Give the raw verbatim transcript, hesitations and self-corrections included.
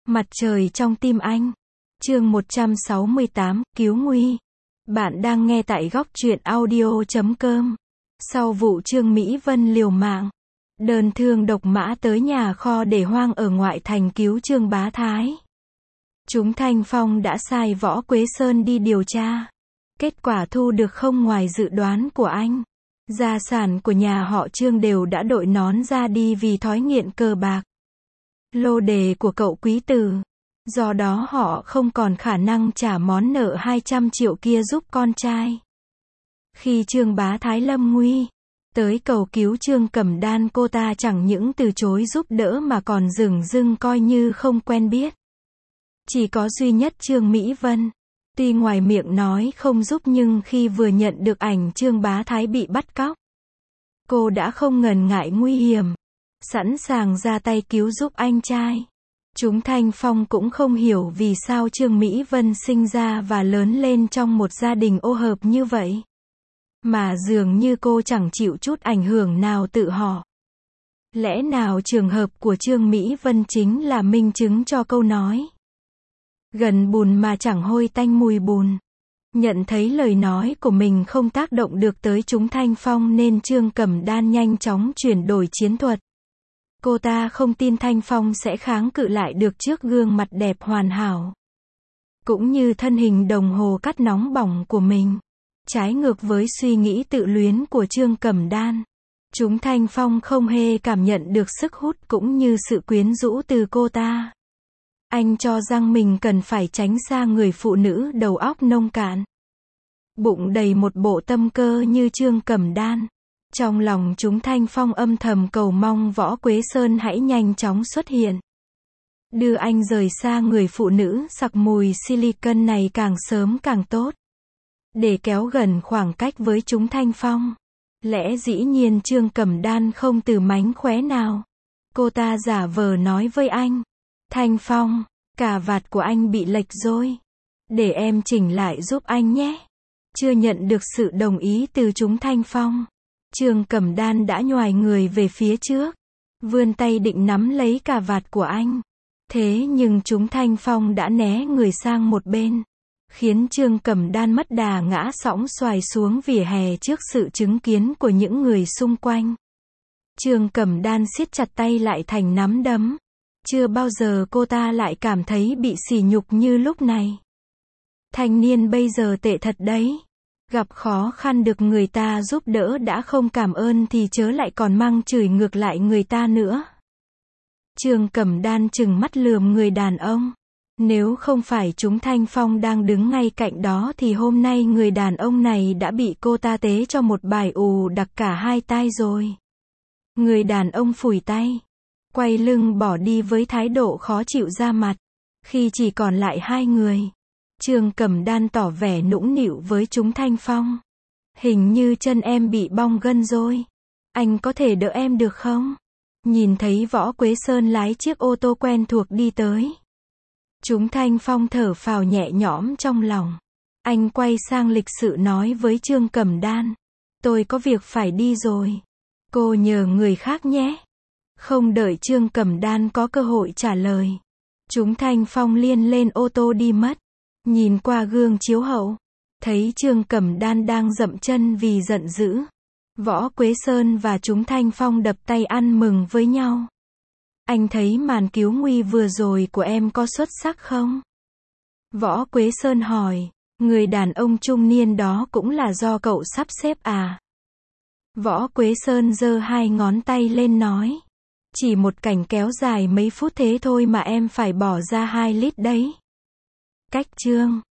Mặt trời trong tim anh. Chương một trăm sáu mươi tám, cứu nguy. Bạn đang nghe tại góc truyện audio chấm com. Sau vụ Trương Mỹ Vân liều mạng, đơn thương độc mã tới nhà kho để hoang ở ngoại thành cứu Trương Bá Thái, chúng Thanh Phong đã sai Võ Quế Sơn đi điều tra. Kết quả thu được không ngoài dự đoán của anh. Gia sản của nhà họ Trương đều đã đội nón ra đi vì thói nghiện cờ bạc. Lô đề của cậu quý tử. Do đó họ không còn khả năng trả món nợ hai trăm triệu kia giúp con trai. Khi Trương Bá Thái lâm nguy, tới cầu cứu Trương Cẩm Đan, cô ta chẳng những từ chối giúp đỡ mà còn dửng dưng coi như không quen biết. Chỉ có duy nhất Trương Mỹ Vân. Tuy ngoài miệng nói không giúp nhưng khi vừa nhận được ảnh Trương Bá Thái bị bắt cóc, cô đã không ngần ngại nguy hiểm, sẵn sàng ra tay cứu giúp anh trai. Chúng Thanh Phong cũng không hiểu vì sao Trương Mỹ Vân sinh ra và lớn lên trong một gia đình ô hợp như vậy, mà dường như cô chẳng chịu chút ảnh hưởng nào tự họ. Lẽ nào trường hợp của Trương Mỹ Vân chính là minh chứng cho câu nói gần bùn mà chẳng hôi tanh mùi bùn. Nhận thấy lời nói của mình không tác động được tới chúng Thanh Phong nên Trương Cẩm Đan nhanh chóng chuyển đổi chiến thuật. Cô ta không tin Thanh Phong sẽ kháng cự lại được trước gương mặt đẹp hoàn hảo, cũng như thân hình đồng hồ cắt nóng bỏng của mình. Trái ngược với suy nghĩ tự luyến của Trương Cẩm Đan, chúng Thanh Phong không hề cảm nhận được sức hút cũng như sự quyến rũ từ cô ta. Anh cho rằng mình cần phải tránh xa người phụ nữ đầu óc nông cạn, bụng đầy một bộ tâm cơ như Trương Cẩm Đan. Trong lòng chúng Thanh Phong âm thầm cầu mong Võ Quế Sơn hãy nhanh chóng xuất hiện, đưa anh rời xa người phụ nữ sặc mùi silicon này càng sớm càng tốt, để kéo gần khoảng cách với chúng Thanh Phong. Lẽ dĩ nhiên Trương Cẩm Đan không từ mánh khóe nào. Cô ta giả vờ nói với anh: Thanh Phong, cà vạt của anh bị lệch rồi, để em chỉnh lại giúp anh nhé. Chưa nhận được sự đồng ý từ chúng Thanh Phong, Trương Cẩm Đan đã nhoài người về phía trước, vươn tay định nắm lấy cà vạt của anh. Thế nhưng chúng Thanh Phong đã né người sang một bên, khiến Trương Cẩm Đan mất đà ngã sõng xoài xuống vỉa hè trước sự chứng kiến của những người xung quanh. Trương Cẩm Đan siết chặt tay lại thành nắm đấm. Chưa bao giờ cô ta lại cảm thấy bị sỉ nhục như lúc này. Thanh niên bây giờ tệ thật đấy. Gặp khó khăn được người ta giúp đỡ đã không cảm ơn thì chớ lại còn mang chửi ngược lại người ta nữa. Trương Cẩm Đan trừng mắt lườm người đàn ông. Nếu không phải chúng Thanh Phong đang đứng ngay cạnh đó thì hôm nay người đàn ông này đã bị cô ta tế cho một bài ù đặc cả hai tai rồi. Người đàn ông phủi tay, quay lưng bỏ đi với thái độ khó chịu ra mặt. Khi chỉ còn lại hai người, Trương Cẩm Đan tỏ vẻ nũng nịu với chúng Thanh Phong. Hình như chân em bị bong gân rồi. Anh có thể đỡ em được không? Nhìn thấy Võ Quế Sơn lái chiếc ô tô quen thuộc đi tới, chúng Thanh Phong thở phào nhẹ nhõm trong lòng. Anh quay sang lịch sự nói với Trương Cẩm Đan: Tôi có việc phải đi rồi. Cô nhờ người khác nhé. Không đợi Trương Cẩm Đan có cơ hội trả lời, chúng Thanh Phong liền lên ô tô đi mất. Nhìn qua gương chiếu hậu, thấy Trương Cẩm Đan đang dậm chân vì giận dữ. Võ Quế Sơn và chúng Thanh Phong đập tay ăn mừng với nhau. Anh thấy màn cứu nguy vừa rồi của em có xuất sắc không? Võ Quế Sơn hỏi. Người đàn ông trung niên đó cũng là do cậu sắp xếp à? Võ Quế Sơn giơ hai ngón tay lên nói. Chỉ một cảnh kéo dài mấy phút thế thôi mà em phải bỏ ra hai lít đấy. Cách Trương